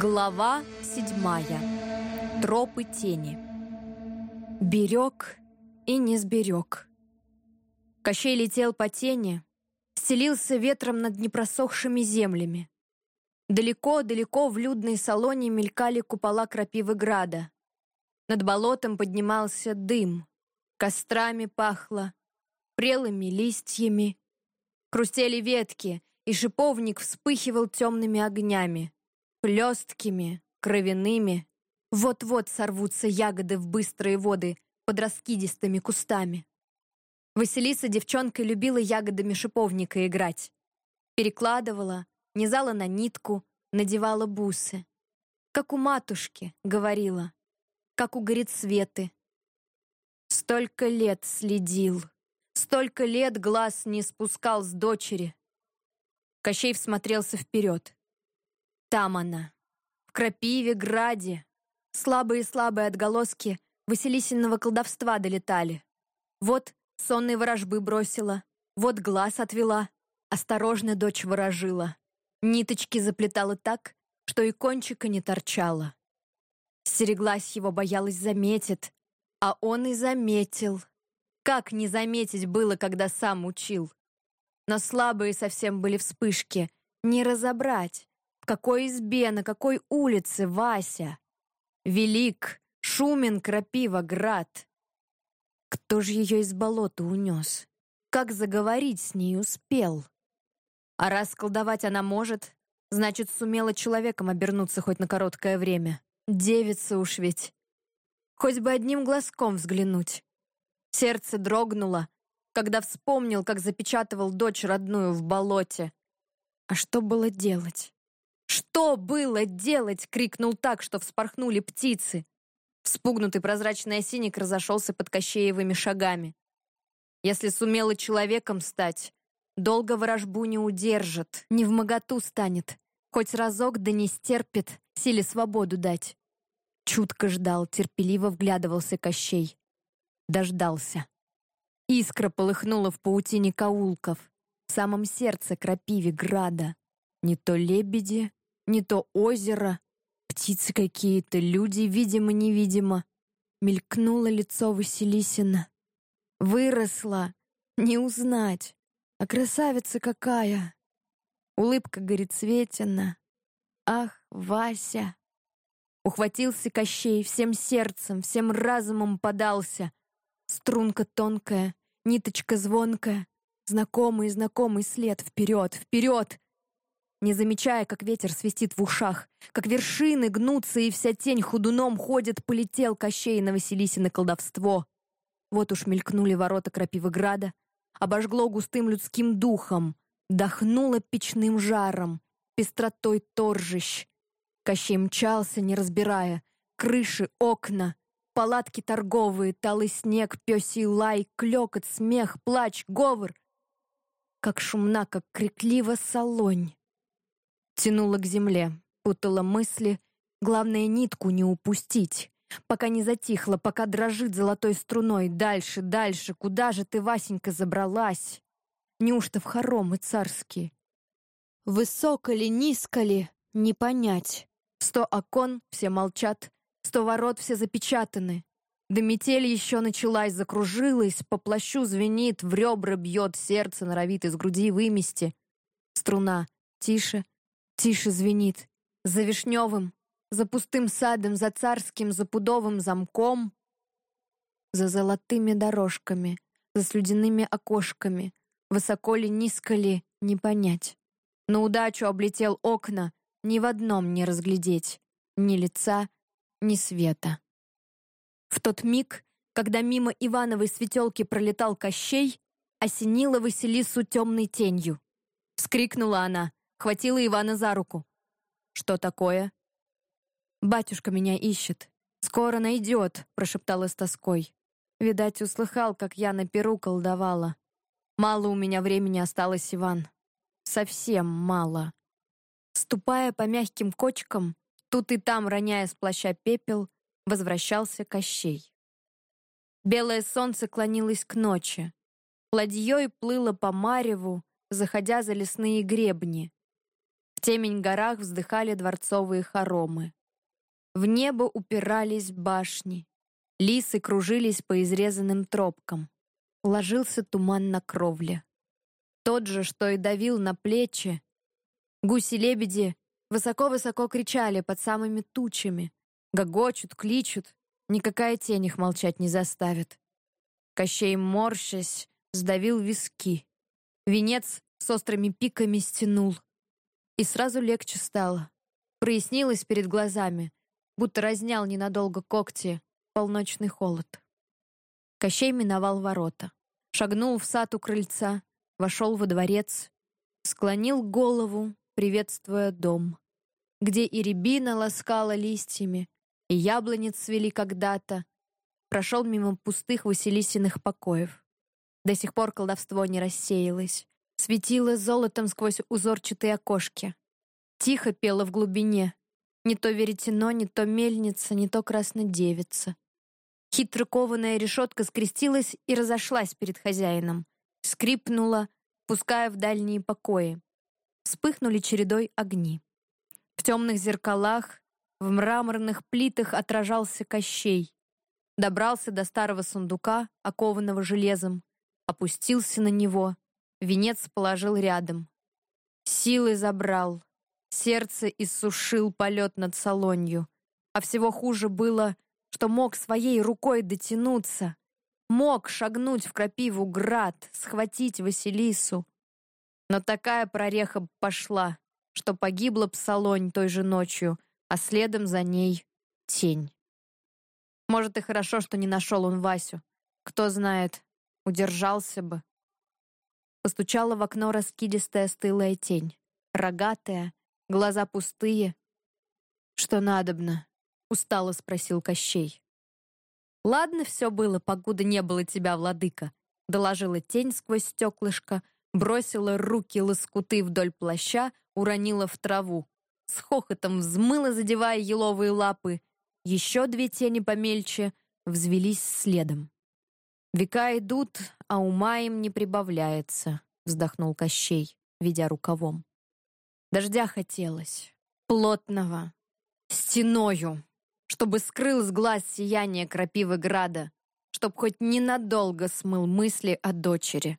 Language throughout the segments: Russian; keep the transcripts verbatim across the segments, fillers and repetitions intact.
Глава седьмая. Тропы тени. Берег и не сберег. Кощей летел по тени, стелился ветром над непросохшими землями. Далеко-далеко в людной салоне мелькали купола Крапивы-Града. Над болотом поднимался дым, кострами пахло, прелыми листьями. Хрустели ветки, и шиповник вспыхивал темными огнями. Плесткими, кровяными. Вот-вот сорвутся ягоды в быстрые воды под раскидистыми кустами. Василиса девчонкой любила ягодами шиповника играть. Перекладывала, низала на нитку, надевала бусы. Как у матушки, говорила, как у Горецветы. Столько лет следил, столько лет глаз не спускал с дочери. Кощей всмотрелся вперед. Там она, в Крапиве-Граде. Слабые-слабые отголоски Василисиного колдовства долетали. Вот сонной ворожбы бросила, вот глаз отвела, осторожно дочь ворожила. Ниточки заплетала так, что и кончика не торчала. Стереглась его, боялась заметит, а он и заметил. Как не заметить было, когда сам учил? Но слабые совсем были вспышки, не разобрать. В какой избе, на какой улице Вася? Велик, шумен Крапива-Град. Кто же ее из болота унес? Как заговорить с ней успел? А раз колдовать она может, значит, сумела человеком обернуться хоть на короткое время. Девица уж ведь. Хоть бы одним глазком взглянуть. Сердце дрогнуло, когда вспомнил, как запечатывал дочь родную в болоте. А что было делать? «Что было делать?» — крикнул так, что вспорхнули птицы. Вспугнутый прозрачный осинник разошелся под Кощеевыми шагами. Если сумела человеком стать, долго ворожбу не удержит, не вмоготу станет, хоть разок да не стерпит, силе свободу дать. Чутко ждал, терпеливо вглядывался Кощей. Дождался. Искра полыхнула в паутине каулков, в самом сердце Крапиве-Града. Не то лебеди, не то озеро, птицы какие-то, люди, видимо-невидимо. Мелькнуло лицо Василисина. Выросла, не узнать, а красавица какая! Улыбка Горецветина. Ах, Вася! Ухватился Кощей, всем сердцем, всем разумом подался. Струнка тонкая, ниточка звонкая, знакомый-знакомый след вперед, вперед! Не замечая, как ветер свистит в ушах, как вершины гнутся и вся тень ходуном ходит, полетел Кощей на Василисино колдовство. Вот уж мелькнули ворота Крапивы-Града, обожгло густым людским духом, дохнуло печным жаром, пестротой торжищ. Кощей мчался, не разбирая, крыши, окна, палатки торговые, талый снег, пёсий лай, клёкот, смех, плач, говор. Как шумна, как криклива солонь. Тянула к земле, путала мысли, главное нитку не упустить. Пока не затихла, пока дрожит золотой струной. Дальше, дальше, куда же ты, Васенька, забралась? Неужто в хоромы царские? Высоко ли, низко ли, не понять. Сто окон, все молчат, сто ворот, все запечатаны. Да метель еще началась, закружилась, по плащу звенит, в ребра бьет, сердце норовит из груди вымести. Струна тише, тише звенит. За вишневым, за пустым садом, за царским, за пудовым замком, за золотыми дорожками, за слюдяными окошками, высоко ли, низко ли, не понять. На удачу облетел окна, ни в одном не разглядеть, ни лица, ни света. В тот миг, когда мимо Ивановой светелки пролетал Кощей, осенила Василису темной тенью. Вскрикнула она, хватила Ивана за руку. «Что такое?» «Батюшка меня ищет. Скоро найдет», — прошептала с тоской. «Видать, услыхал, как я на перу колдовала. Мало у меня времени осталось, Иван. Совсем мало». Ступая по мягким кочкам, тут и там роняя с плаща пепел, возвращался Кощей. Белое солнце клонилось к ночи. Ладьей плыло по мареву, заходя за лесные гребни. В темень горах вздыхали дворцовые хоромы. В небо упирались башни. Лисы кружились по изрезанным тропкам. Ложился туман на кровле. Тот же, что и давил на плечи. Гуси-лебеди высоко-высоко кричали под самыми тучами. Гогочут, кличут. Никакая тень их молчать не заставит. Кощей, морщась, сдавил виски. Венец с острыми пиками стянул. И сразу легче стало. Прояснилось перед глазами, будто разнял ненадолго когти полночный холод. Кощей миновал ворота. Шагнул в сад у крыльца, вошел во дворец, склонил голову, приветствуя дом, где и рябина ласкала листьями, и яблони цвели когда-то. Прошел мимо пустых Василисиных покоев. До сих пор колдовство не рассеялось. Светило золотом сквозь узорчатые окошки. Тихо пело в глубине. Не то веретено, не то мельница, не то краснодевица. Хитро кованая решетка скрестилась и разошлась перед хозяином. Скрипнула, пуская в дальние покои. Вспыхнули чередой огни. В темных зеркалах, в мраморных плитах отражался Кощей. Добрался до старого сундука, окованного железом, опустился на него, венец положил рядом. Силы забрал, сердце иссушил полет над Солонью. А всего хуже было, что мог своей рукой дотянуться, мог шагнуть в крапиву град, схватить Василису. Но такая прореха пошла, что погибла Псалонь той же ночью, а следом за ней тень. Может, и хорошо, что не нашел он Васю. Кто знает, удержался бы. Постучала в окно раскидистая стылая тень. Рогатая, глаза пустые. «Что надобно?» — устало спросил Кощей. «Ладно все было, покуда не было тебя, владыка», — доложила тень сквозь стеклышко, бросила руки лоскуты вдоль плаща, уронила в траву. С хохотом взмыла, задевая еловые лапы. Еще две тени помельче взвелись следом. «Века идут, а ума им не прибавляется», — вздохнул Кощей, ведя рукавом. Дождя хотелось, плотного, стеною, чтобы скрыл с глаз сияние крапивы града, чтоб хоть ненадолго смыл мысли о дочери.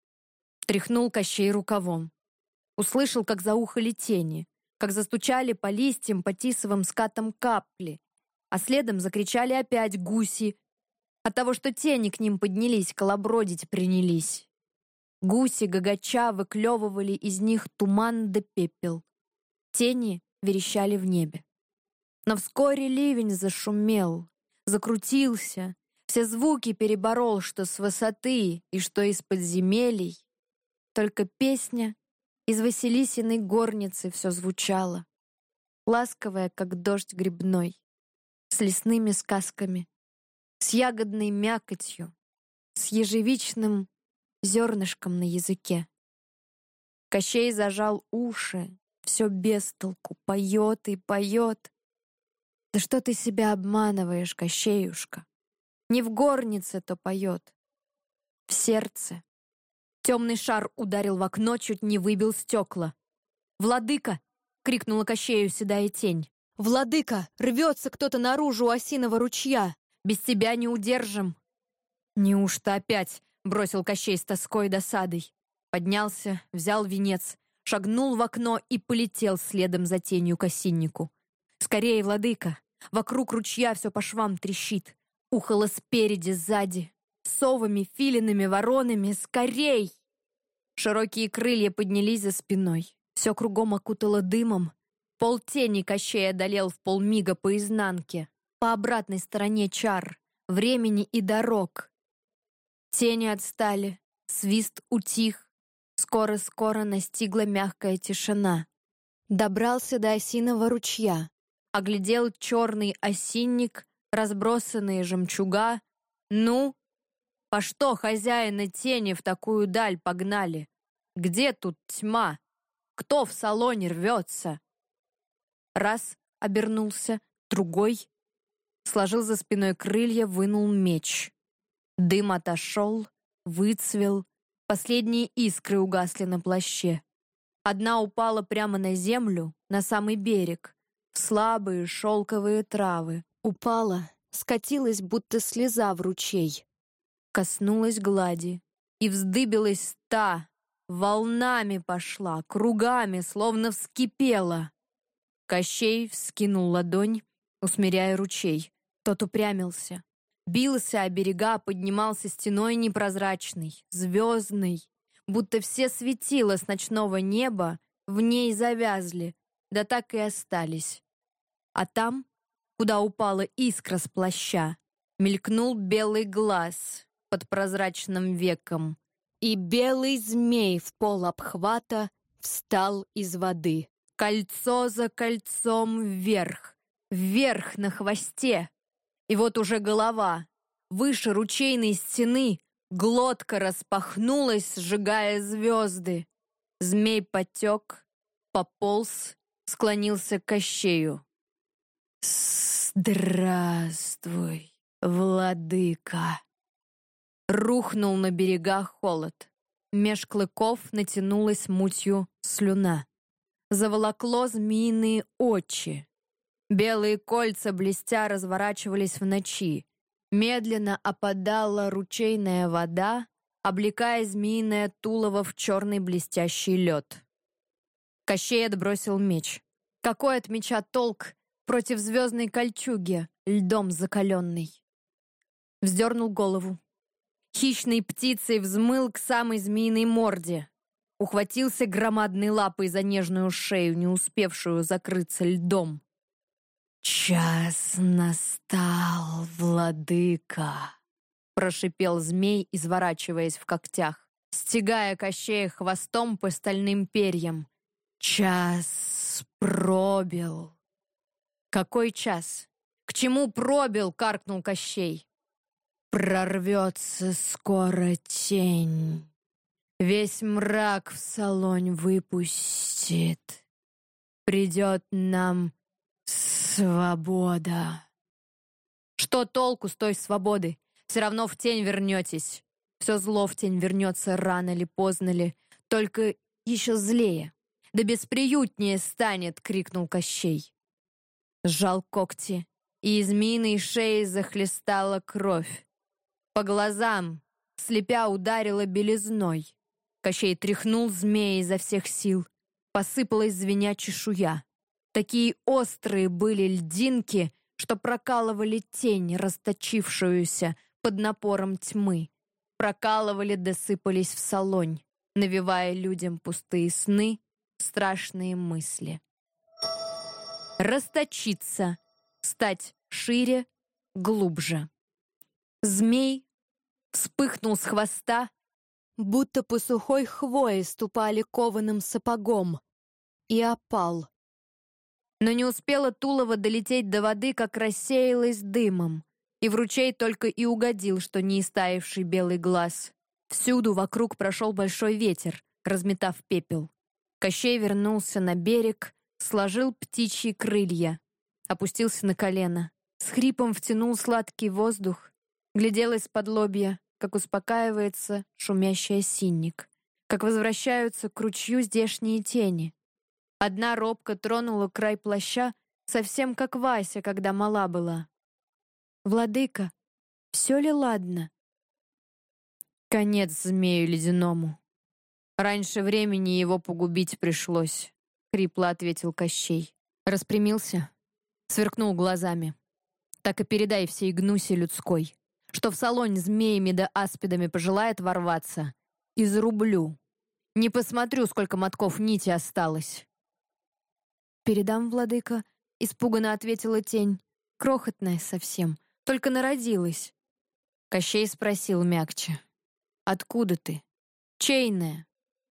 Тряхнул Кощей рукавом. Услышал, как заухали тени, как застучали по листьям по тисовым скатам капли, а следом закричали опять гуси, от того, что тени к ним поднялись, колобродить принялись. Гуси, гагача, выклевывали из них туман да пепел. Тени верещали в небе. Но вскоре ливень зашумел, закрутился, все звуки переборол, что с высоты и что из подземелий. Только песня из Василисиной горницы все звучала, ласковая, как дождь грибной, с лесными сказками, с ягодной мякотью, с ежевичным зернышком на языке. Кощей зажал уши, все без толку, поет и поет. Да что ты себя обманываешь, Кощеюшка? Не в горнице-то поет, в сердце. Темный шар ударил в окно, чуть не выбил стекла. «Владыка!» — крикнула Кощею седая тень. «Владыка! Рвется кто-то наружу у осиного ручья! Без тебя не удержим!» «Неужто опять?» — бросил Кощей с тоской и досадой. Поднялся, взял венец, шагнул в окно и полетел следом за тенью к осиннику. «Скорее, владыка! Вокруг ручья все по швам трещит. Ухало спереди, сзади. Совами, филинами, воронами. Скорей!» Широкие крылья поднялись за спиной. Все кругом окутало дымом. Полтени Кощей одолел в полмига по изнанке, по обратной стороне чар, времени и дорог. Тени отстали, свист утих. Скоро-скоро настигла мягкая тишина. Добрался до осиного ручья. Оглядел черный осинник, разбросанные жемчуга. Ну, по что хозяина тени в такую даль погнали? Где тут тьма? Кто в салоне рвется? Раз обернулся, другой. Сложил за спиной крылья, вынул меч. Дым отошел, выцвел. Последние искры угасли на плаще. Одна упала прямо на землю, на самый берег, в слабые шелковые травы. Упала, скатилась, будто слеза в ручей. Коснулась глади, и вздыбилась та, волнами пошла, кругами, словно вскипела. Кощей вскинул ладонь, усмиряя ручей. Тот упрямился. Бился о берега, поднимался стеной непрозрачный, звездный, будто все светила с ночного неба в ней завязли, да так и остались. А там, куда упала искра с плаща, мелькнул белый глаз под прозрачным веком, и белый змей в пол обхвата встал из воды. Кольцо за кольцом вверх, вверх на хвосте. И вот уже голова, выше ручейной стены, глотка распахнулась, сжигая звезды. Змей потек, пополз, склонился к Кощею. «Здравствуй, владыка!» Рухнул на берегах холод. Меж клыков натянулась мутью слюна. Заволокло змеиные очи. Белые кольца блестя разворачивались в ночи. Медленно опадала ручейная вода, облекая змеиное тулово в черный блестящий лед. Кощей отбросил меч. Какой от меча толк против звездной кольчуги, льдом закаленной? Вздернул голову. Хищной птицей взмыл к самой змеиной морде. Ухватился громадной лапой за нежную шею, не успевшую закрыться льдом. «Час настал, владыка!» — прошипел змей, изворачиваясь в когтях, стягая Кощея хвостом по стальным перьям. «Час пробил!» «Какой час? К чему пробил?» — каркнул Кощей. «Прорвется скоро тень, весь мрак в салонь выпустит. Придет нам свобода». «Что толку с той свободы? Все равно в тень вернетесь. Все зло в тень вернется рано ли, поздно ли, только еще злее. Да бесприютнее станет!» — крикнул Кощей. Сжал когти, и из змеиной шеи захлестала кровь. По глазам, слепя, ударила белизной. Кощей тряхнул змея изо всех сил. Посыпалась звеня чешуя. Такие острые были льдинки, что прокалывали тень, расточившуюся под напором тьмы. Прокалывали, досыпались в салонь, навевая людям пустые сны, страшные мысли. Расточиться, стать шире, глубже. Змей вспыхнул с хвоста, будто по сухой хвое ступали кованым сапогом, и опал. Но не успело тулово долететь до воды, как рассеялось дымом, и в ручей только и угодил, что не истаивший белый глаз. Всюду вокруг прошел большой ветер, разметав пепел. Кощей вернулся на берег, сложил птичьи крылья, опустился на колено, с хрипом втянул сладкий воздух, глядел из-под лобья, как успокаивается шумящий осинник, как возвращаются к ручью здешние тени. Одна робко тронула край плаща, совсем как Вася, когда мала была. «Владыка, все ли ладно?» Конец змею ледяному. Раньше времени его погубить пришлось, — хрипло ответил Кощей. Распрямился, сверкнул глазами. Так и передай всей гнусе людской, что в салонь змеями да аспидами пожелает ворваться. Изрублю. Не посмотрю, сколько мотков нити осталось. «Передам, владыка», — испуганно ответила тень. «Крохотная совсем, только народилась». Кощей спросил мягче. «Откуда ты? Чейная?»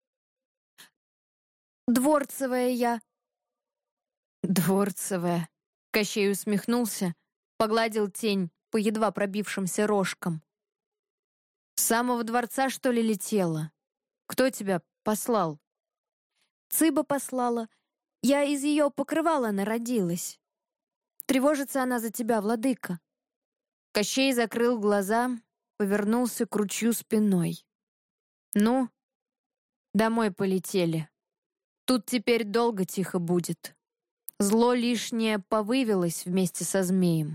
«Дворцевая я». «Дворцевая». Кощей усмехнулся, погладил тень по едва пробившимся рожкам. «С самого дворца, что ли, летела? Кто тебя послал?» «Цыба послала. Я из ее покрывала народилась. Тревожится она за тебя, владыка». Кощей закрыл глаза, повернулся к ручью спиной. «Ну, домой полетели. Тут теперь долго тихо будет. Зло лишнее повывелось вместе со змеем.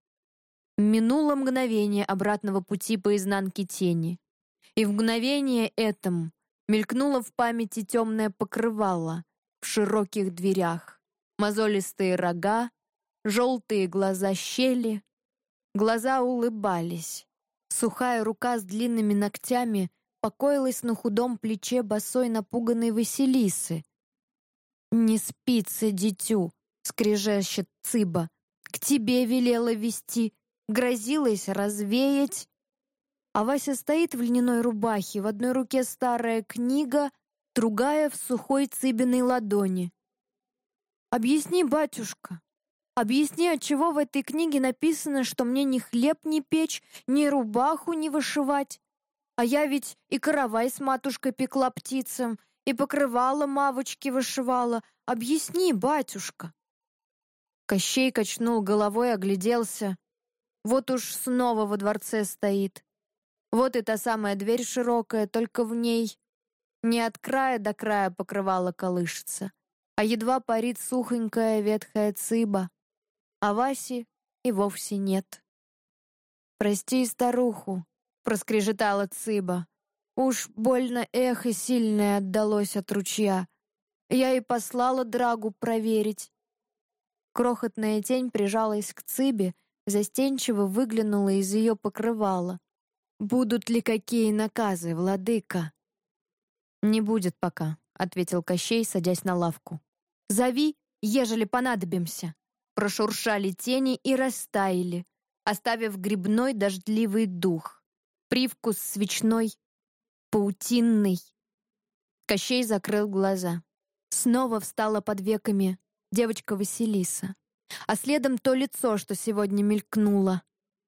Минуло мгновение обратного пути по изнанке тени, и в мгновение этом мелькнуло в памяти темное покрывало в широких дверях, мозолистые рога, желтые глаза щели. Глаза улыбались. Сухая рука с длинными ногтями покоилась на худом плече босой напуганной Василисы. «Не спится, дитю!» — скрежещет Цыба. «К тебе велела вести, грозилась развеять». А Вася стоит в льняной рубахе, в одной руке старая книга, другая в сухой Цыбиной ладони. «Объясни, батюшка, объясни, отчего в этой книге написано, что мне ни хлеб не печь, ни рубаху не вышивать? А я ведь и каравай с матушкой пекла птицам, и покрывало мавочки вышивала. Объясни, батюшка!» Кощей качнул головой, огляделся. Вот уж снова во дворце стоит. Вот и та самая дверь широкая, только в ней не от края до края покрывало колышется, а едва парит сухонькая ветхая цыба, а Васи и вовсе нет. «Прости старуху», — проскрежетала цыба. «Уж больно эхо сильное отдалось от ручья. Я и послала Драгу проверить». Крохотная тень прижалась к цыбе, застенчиво выглянула из ее покрывала. «Будут ли какие наказы, владыка?» «Не будет пока», — ответил Кощей, садясь на лавку. «Зови, ежели понадобимся». Прошуршали тени и растаяли, оставив грибной дождливый дух, привкус свечной, паутинный. Кощей закрыл глаза. Снова встала под веками девочка Василиса, а следом то лицо, что сегодня мелькнуло.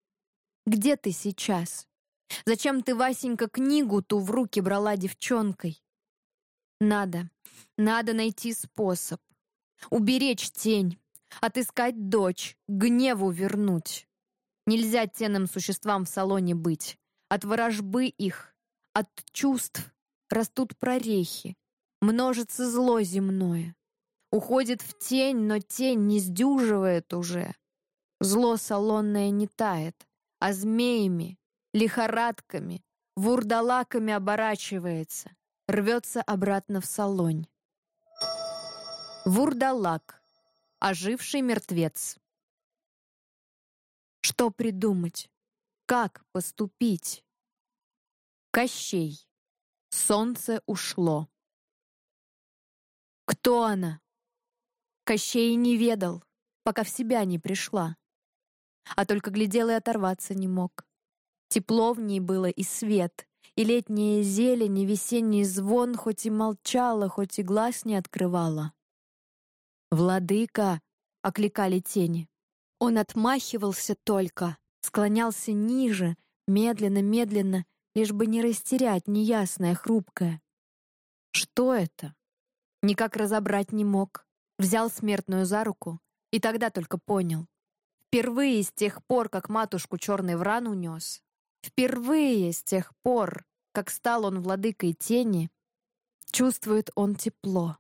«Где ты сейчас? Зачем ты, Васенька, книгу ту в руки брала девчонкой? Надо, надо найти способ. Уберечь тень, отыскать дочь, гневу вернуть. Нельзя тенным существам в салоне быть. От ворожбы их, от чувств растут прорехи, множится зло земное. Уходит в тень, но тень не сдюживает уже. Зло салонное не тает, а змеями, лихорадками, вурдалаками оборачивается, рвется обратно в салонь. Вурдалак. Оживший мертвец. Что придумать? Как поступить? Кощей. Солнце ушло. Кто она? Кощей не ведал, пока в себя не пришла. А только глядел и оторваться не мог. Тепло в ней было и свет, и летняя зелень, и весенний звон хоть и молчала, хоть и глаз не открывала. «Владыка!» — окликали тени. Он отмахивался только, склонялся ниже, медленно-медленно, лишь бы не растерять неясное, хрупкое. Что это? Никак разобрать не мог. Взял смертную за руку и тогда только понял. Впервые с тех пор, как матушку черный вран унес, впервые с тех пор, как стал он владыкой тени, чувствует он тепло.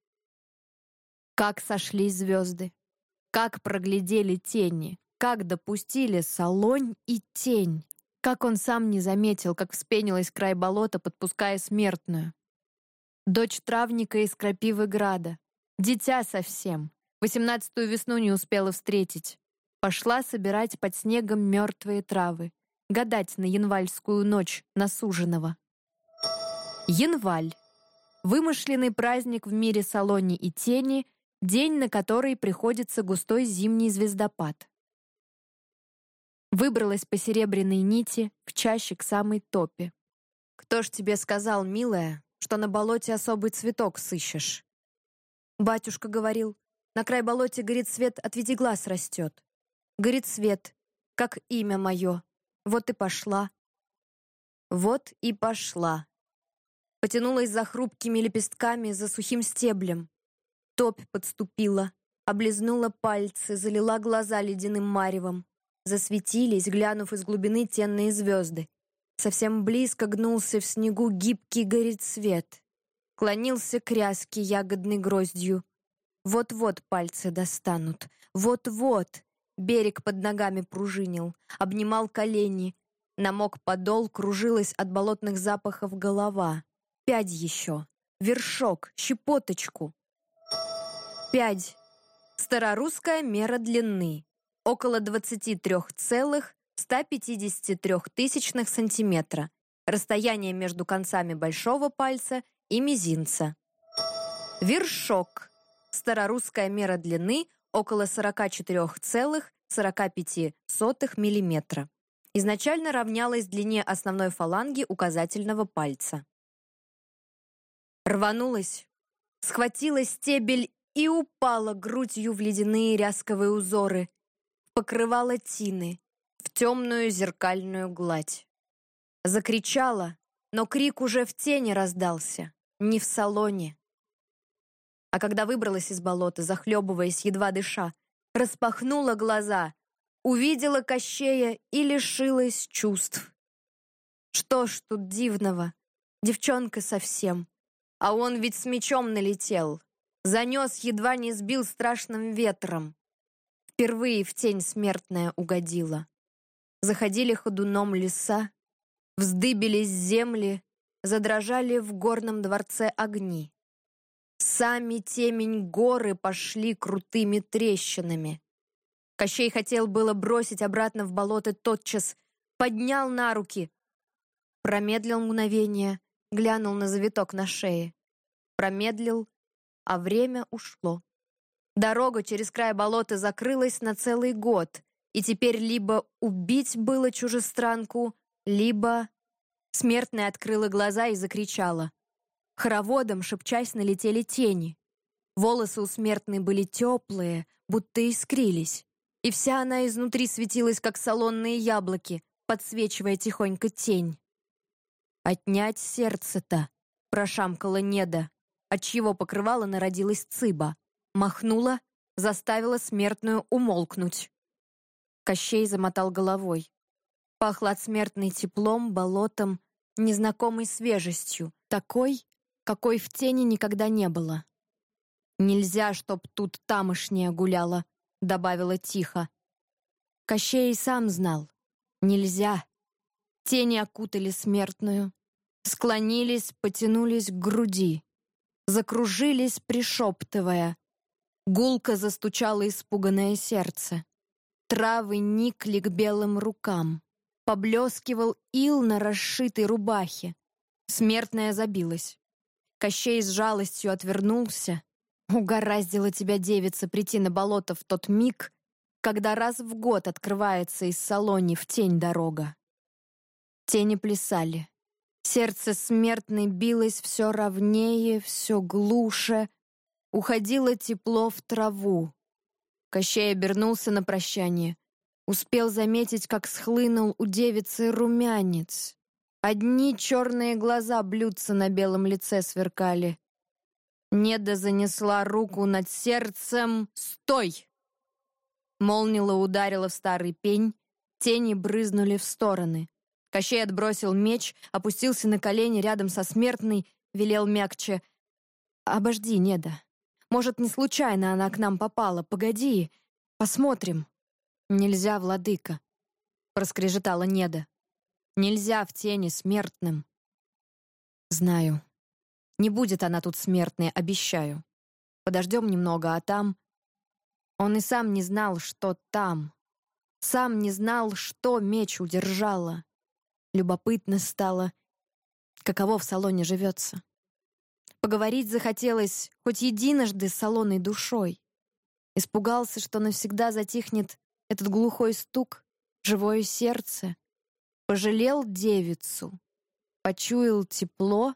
Как сошлись звезды, как проглядели тени, как допустили салонь и тень, как он сам не заметил, как вспенилась край болота, подпуская смертную. Дочь травника из Крапивы Града, дитя совсем, восемнадцатую весну не успела встретить. Пошла собирать под снегом мертвые травы, гадать на янвальскую ночь на суженого. Янваль. Вымышленный праздник в мире салони и тени, день, на который приходится густой зимний звездопад. Выбралась по серебряной нити в чаще к самой топе. «Кто ж тебе сказал, милая, что на болоте особый цветок сыщешь?» Батюшка говорил, на край болоте, говорит, свет, отведи глаз растет. Говорит, свет, как имя мое. Вот и пошла. Вот и пошла. Потянулась за хрупкими лепестками, за сухим стеблем. Топь подступила, облизнула пальцы, залила глаза ледяным маревом. Засветились, глянув из глубины тенные звезды. Совсем близко гнулся в снегу гибкий горит свет. клонился к ряске ягодной гроздью. Вот-вот пальцы достанут, вот-вот. Берег под ногами пружинил, обнимал колени. Намок подол, кружилась от болотных запахов голова. Пядь еще, вершок, щепоточку. Пядь. Старорусская мера длины. Около двадцати трёх целых ста пятидесяти трёх тысячных сантиметра. Расстояние между концами большого пальца и мизинца. Вершок. Старорусская мера длины около сорока четырёх целых сорока пяти сотых миллиметра. Изначально равнялась длине основной фаланги указательного пальца. Рванулась, схватила стебель и упала грудью в ледяные рясковые узоры, покрывала тины, в темную зеркальную гладь. Закричала, но крик уже в тени раздался, не в салоне. А когда выбралась из болота, захлебываясь, едва дыша, распахнула глаза, увидела Кощея и лишилась чувств. Что ж тут дивного? Девчонка совсем. А он ведь с мечом налетел. Занес, едва не сбил страшным ветром. Впервые в тень смертная угодила. Заходили ходуном леса, вздыбились земли, задрожали в горном дворце огни. Сами темень горы пошли крутыми трещинами. Кощей хотел было бросить обратно в болото тотчас, поднял на руки, промедлил мгновение, глянул на завиток на шее. Промедлил, а время ушло. Дорога через край болота закрылась на целый год, и теперь либо убить было чужестранку, либо... Смертная открыла глаза и закричала. Хороводом, шепчась, налетели тени. Волосы у смертной были теплые, будто искрились, и вся она изнутри светилась, как солонные яблоки, подсвечивая тихонько тень. «Отнять сердце-то!» — прошамкала Неда, отчего покрывало народилась цыба. Махнула, заставила смертную умолкнуть. Кощей замотал головой. Пахло от смертной теплом, болотом, незнакомой свежестью, такой, какой в тени никогда не было. «Нельзя, чтоб тут тамошняя гуляла», — добавила тихо. Кощей сам знал. Нельзя. Тени окутали смертную, склонились, потянулись к груди, закружились, пришептывая. Гулко застучало испуганное сердце. Травы никли к белым рукам. Поблескивал ил на расшитой рубахе. Смертная забилась. Кощей с жалостью отвернулся. Угораздила тебя, девица, прийти на болото в тот миг, когда раз в год открывается из салони в тень дорога. Тени плясали. Сердце смертной билось все ровнее, все глуше. Уходило тепло в траву. Кощей обернулся на прощание. Успел заметить, как схлынул у девицы румянец. Одни черные глаза блюдца на белом лице сверкали. Неда занесла руку над сердцем. «Стой!» Молнила ударила в старый пень, тени брызнули в стороны. Кощей отбросил меч, опустился на колени рядом со смертной, велел мягче. «Обожди, Неда. Может, не случайно она к нам попала. Погоди, посмотрим». «Нельзя, владыка», — проскрежетала Неда. «Нельзя в тени смертным». «Знаю. Не будет она тут смертной, обещаю. Подождем немного, а там...» Он и сам не знал, что там. Сам не знал, что меч удержала. Любопытно стало, каково в салоне живется. Поговорить захотелось хоть единожды с салонной душой. Испугался, что навсегда затихнет этот глухой стук, живое сердце. Пожалел девицу, почуял тепло.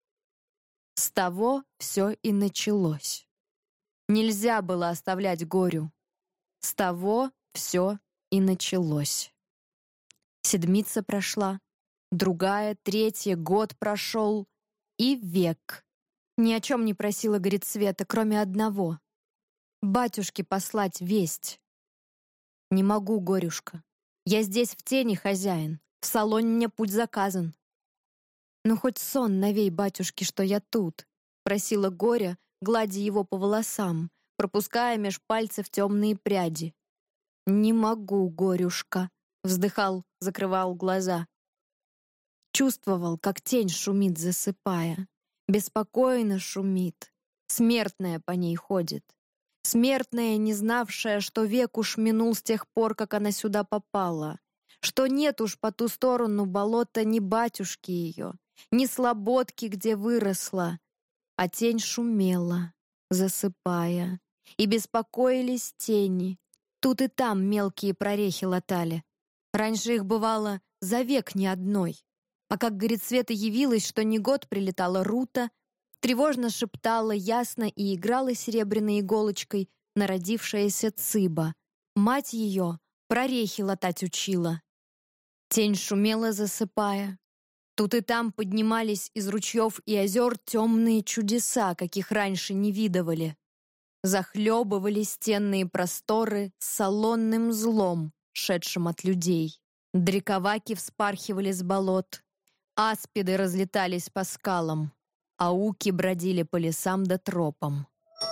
С того все и началось. Нельзя было оставлять горю. С того все и началось. Седмица прошла, другая, третья, год прошел, и век. Ни о чем не просила Горецвета, кроме одного — батюшке послать весть. «Не могу, горюшка. Я здесь в тени хозяин, в салоне мне путь заказан. Ну хоть сон навей, батюшке, что я тут, — просила Горя, гладя его по волосам, пропуская меж пальцев темные пряди. «Не могу, Горюшка», — вздыхал, закрывал глаза. Чувствовал, как тень шумит, засыпая. Беспокойно шумит. Смертная по ней ходит. Смертная, не знавшая, что век уж минул с тех пор, как она сюда попала. Что нет уж по ту сторону болота ни батюшки ее, ни слободки, где выросла. А тень шумела, засыпая. И беспокоились тени. Тут и там мелкие прорехи латали. Раньше их бывало за век ни одной. А как Горецвета явилась, что не год прилетала Рута, тревожно шептала ясно и играла серебряной иголочкой народившаяся Цыба. Мать ее прорехи латать учила. Тень шумела, засыпая. Тут и там поднимались из ручьев и озер темные чудеса, каких раньше не видывали. Захлебывали стенные просторы салонным злом, шедшим от людей. Дриковаки вспархивали с болот. Аспиды разлетались по скалам. Ауки бродили по лесам да тропам.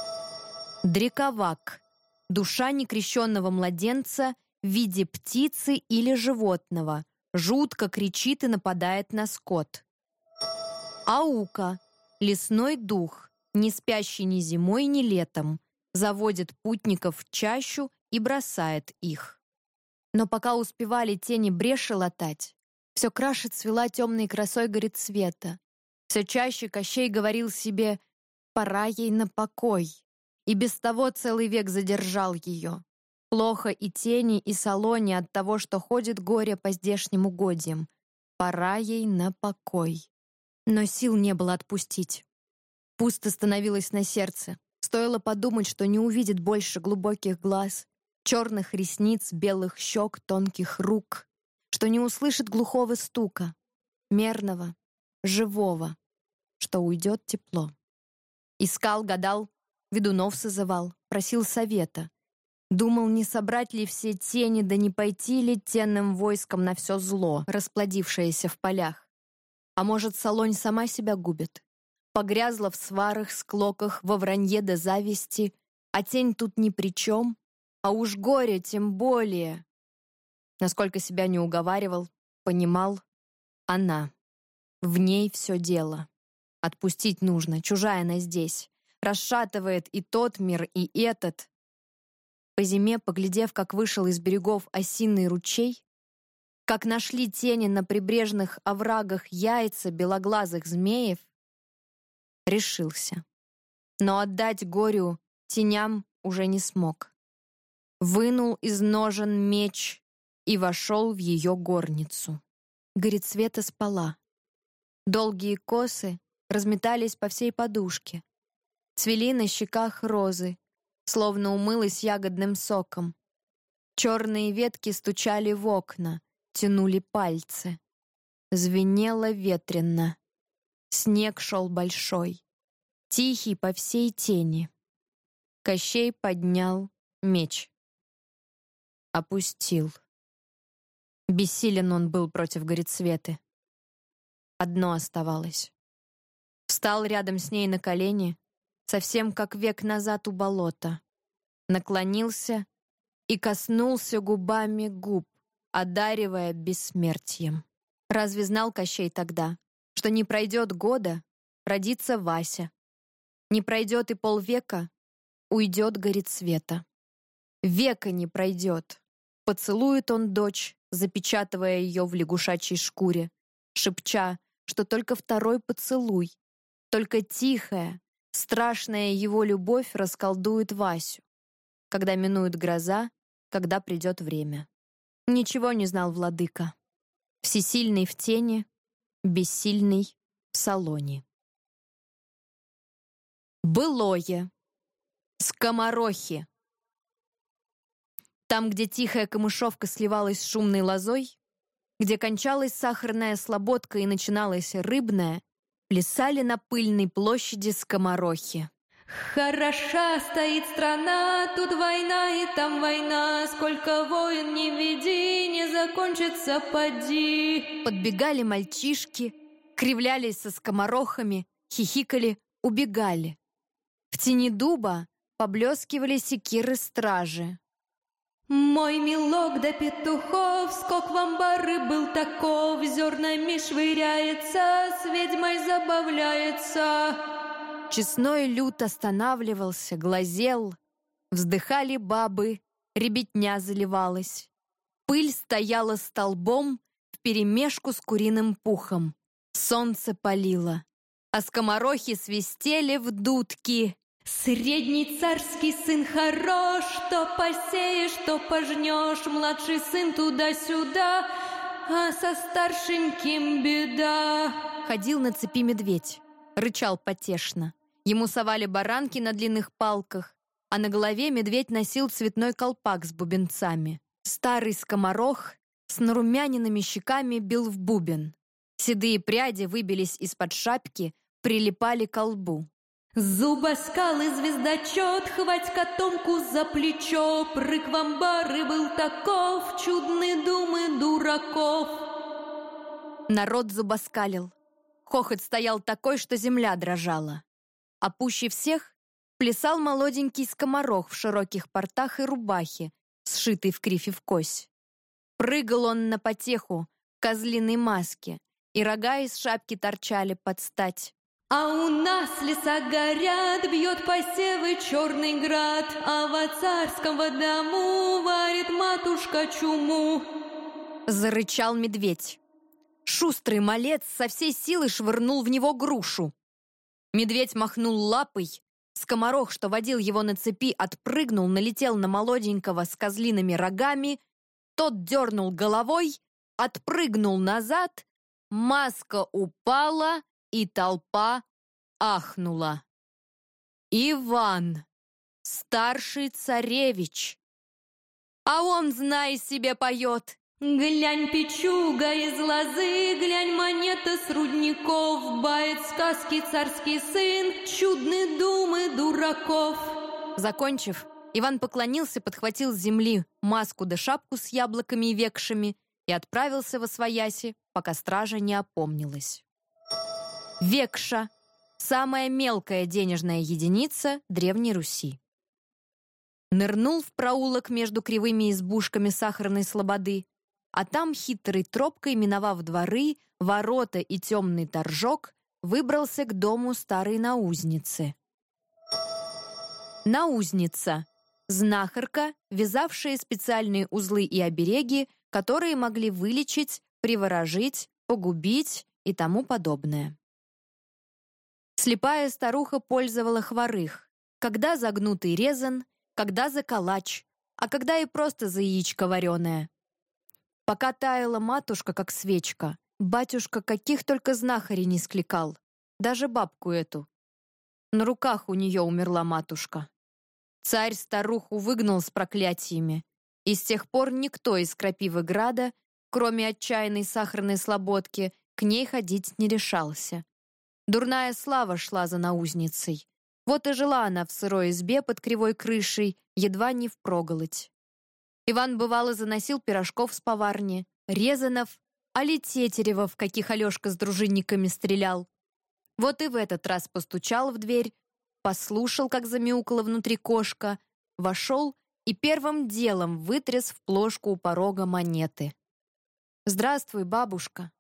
Дриковак — душа некрещенного младенца в виде птицы или животного, жутко кричит и нападает на скот. Аука — лесной дух, не спящий ни зимой, ни летом, заводит путников в чащу и бросает их. Но пока успевали тени бреши латать, все краше цвела темной красой горецвета. Все чаще Кощей говорил себе «пора ей на покой», и без того целый век задержал ее. Плохо и тени, и салоне от того, что ходит горе по здешним угодьям. Пора ей на покой. Но сил не было отпустить. Пусто становилось на сердце. Стоило подумать, что не увидит больше глубоких глаз, черных ресниц, белых щек, тонких рук, что не услышит глухого стука, мерного, живого, что уйдет тепло. Искал, гадал, ведунов созывал, просил совета. Думал, не собрать ли все тени, да не пойти ли тенным войском на все зло, расплодившееся в полях. А может, Солонь сама себя губит? Погрязла в сварах, склоках, во вранье да зависти, а тень тут ни при чем, а уж горе тем более. Насколько себя не уговаривал, понимал, она. В ней все дело. Отпустить нужно, чужая она здесь. Расшатывает и тот мир, и этот. По зиме, поглядев, как вышел из берегов осиный ручей, как нашли тени на прибрежных оврагах яйца белоглазых змеев, решился. Но отдать горю теням уже не смог. Вынул из ножен меч и вошел в ее горницу. Горецвета спала. Долгие косы разметались по всей подушке. Цвели на щеках розы, словно умылась ягодным соком. Черные ветки стучали в окна, тянули пальцы. Звенело ветренно. Снег шел большой, тихий по всей тени. Кощей поднял меч. Опустил. Бессилен он был против Горецветы. Одно оставалось. Встал рядом с ней на колени, совсем как век назад у болота. Наклонился и коснулся губами губ, одаривая бессмертием. Разве знал Кощей тогда, что не пройдет года, родится Вася? Не пройдет и полвека, уйдет Горецвета. Века не пройдет. Поцелует он дочь, запечатывая ее в лягушачьей шкуре, шепча, что только второй поцелуй, только тихая, страшная его любовь расколдует Васю, когда минует гроза, когда придет время. Ничего не знал владыка. Всесильный в тени, бессильный в салоне. Былое. Скоморохи. Там, где тихая камышовка сливалась с шумной лозой, где кончалась сахарная слободка и начиналась рыбная, плясали на пыльной площади скоморохи. Хороша стоит страна, тут война и там война, сколько войн не веди, не закончится поди. Подбегали мальчишки, кривлялись со скоморохами, хихикали, убегали. В тени дуба поблескивали секиры стражи. Мой милок до петухов, скок в амбары был таков, зернами швыряется, с ведьмой забавляется. Честной люд останавливался, глазел. Вздыхали бабы, ребятня заливалась. Пыль стояла столбом вперемешку с куриным пухом. Солнце палило, а скоморохи свистели в дудки. Средний царский сын хорош, что посеешь, что пожнешь, младший сын туда-сюда, а со старшеньким беда. Ходил на цепи медведь, рычал потешно. Ему совали баранки на длинных палках, а на голове медведь носил цветной колпак с бубенцами. Старый скоморох с нарумяненными щеками бил в бубен. Седые пряди выбились из-под шапки, прилипали к лбу. Зубоскал и звездочет, хвать котомку за плечо, прыг в амбары был таков, чудные думы дураков. Народ зубоскалил. Хохот стоял такой, что земля дрожала. А пуще всех плясал молоденький скоморох в широких портах и рубахе, сшитой в кривь и в кось. Прыгал он на потеху в козлиной маске, и рога из шапки торчали под стать. А у нас леса горят, бьет посевы черный град, а во царском дому варит матушка чуму. Зарычал медведь. Шустрый малец со всей силы швырнул в него грушу. Медведь махнул лапой, скоморох, что водил его на цепи, отпрыгнул, налетел на молоденького с козлиными рогами, тот дернул головой, отпрыгнул назад, маска упала, и толпа ахнула. Иван, старший царевич. А он, знай себе, поет. Глянь, печуга из лозы, глянь, монета с рудников, бает сказки царский сын, чудные думы дураков. Закончив, Иван поклонился, подхватил с земли маску да шапку с яблоками и векшами и отправился восвояси, пока стража не опомнилась. Векша — самая мелкая денежная единица Древней Руси. Нырнул в проулок между кривыми избушками сахарной слободы, а там хитрой тропкой, миновав дворы, ворота и темный торжок, выбрался к дому старой наузницы. Наузница — знахарка, вязавшая специальные узлы и обереги, которые могли вылечить, приворожить, погубить и тому подобное. Слепая старуха пользовала хворых, когда за гнутый резан, когда за калач, а когда и просто за яичко вареное. Пока таяла матушка, как свечка, батюшка каких только знахарей не скликал, даже бабку эту. На руках у нее умерла матушка. Царь старуху выгнал с проклятиями, и с тех пор никто из Крапивы-Града, кроме отчаянной сахарной слободки, к ней ходить не решался. Дурная слава шла за наузницей. Вот и жила она в сырой избе под кривой крышей, едва не впроголодь. Иван бывало заносил пирожков с поварни, резанов, али тетеревов, каких Алешка с дружинниками стрелял. Вот и в этот раз постучал в дверь, послушал, как замяукала внутри кошка, вошел и первым делом вытряс в плошку у порога монеты. «Здравствуй, бабушка».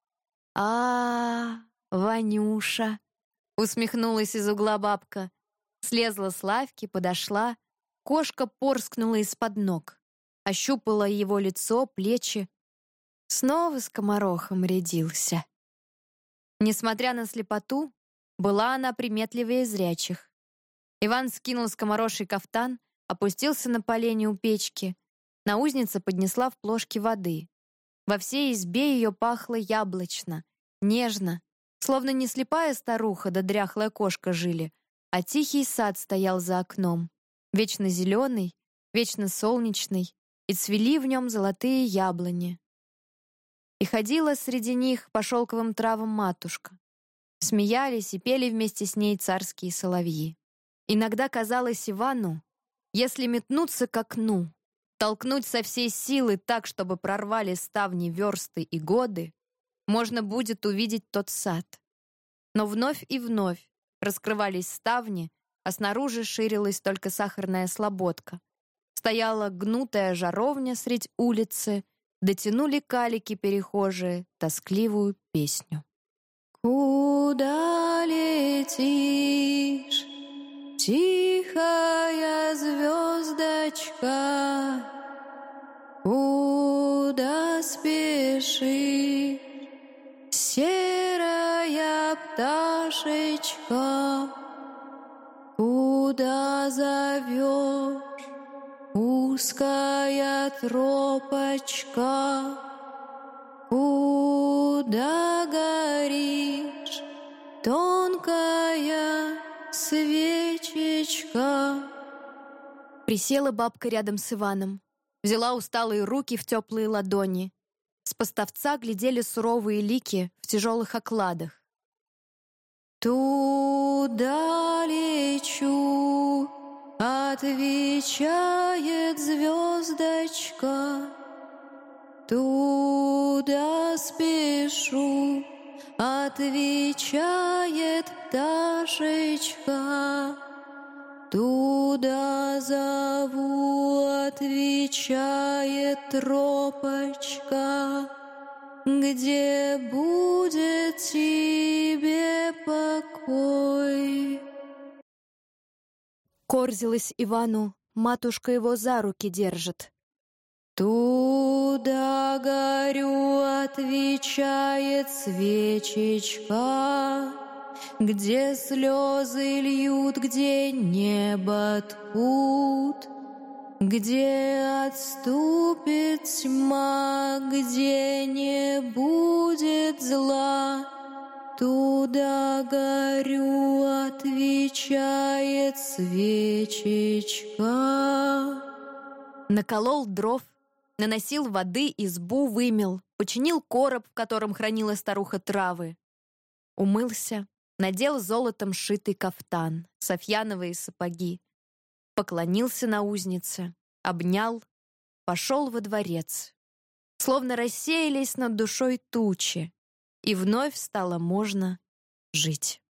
«А-а-а, Ванюша», — усмехнулась из угла бабка. Слезла с лавки, подошла. Кошка порскнула из-под ног. Ощупала его лицо, плечи. Снова скоморохом рядился. Несмотря на слепоту, была она приметливее зрячих. Иван скинул скомороший кафтан, опустился на поленье у печки. Наузница поднесла в плошке воды. Во всей избе ее пахло яблочно, нежно, словно не слепая старуха да дряхлая кошка жили, а тихий сад стоял за окном, вечно зеленый, вечно солнечный, и цвели в нем золотые яблони. И ходила среди них по шелковым травам матушка. Смеялись и пели вместе с ней царские соловьи. Иногда казалось Ивану, если метнуться к окну, толкнуть со всей силы так, чтобы прорвали ставни версты и годы, можно будет увидеть тот сад. Но вновь и вновь Раскрывались ставни, а снаружи ширилась только сахарная слободка. Стояла гнутая жаровня средь улицы, дотянули калики перехожие тоскливую песню. Куда летишь, тихая звездочка? Куда спешишь, серая пташечка? Куда зовешь, узкая тропочка? Куда горишь, тонкая свечечка? Присела бабка рядом с Иваном, взяла усталые руки в теплые ладони. С поставца глядели суровые лики в тяжелых окладах. «Туда лечу», — отвечает звездочка. «Туда спешу», — отвечает пташечка. «Туда зову», — отвечает тропочка. «Где будет тебе покой?» Корзилась Ивану, матушка его за руки держит. «Туда горю», — отвечает свечечка. «Где слезы льют, где небо ткут, где отступит тьма, где не будет зла, туда горю», — отвечает свечечка. Наколол дров, наносил воды, избу вымел, починил короб, в котором хранила старуха травы. Умылся, надел золотом шитый кафтан, софьяновые сапоги, поклонился наузнице, обнял, пошел во дворец. Словно рассеялись над душой тучи, и вновь стало можно жить.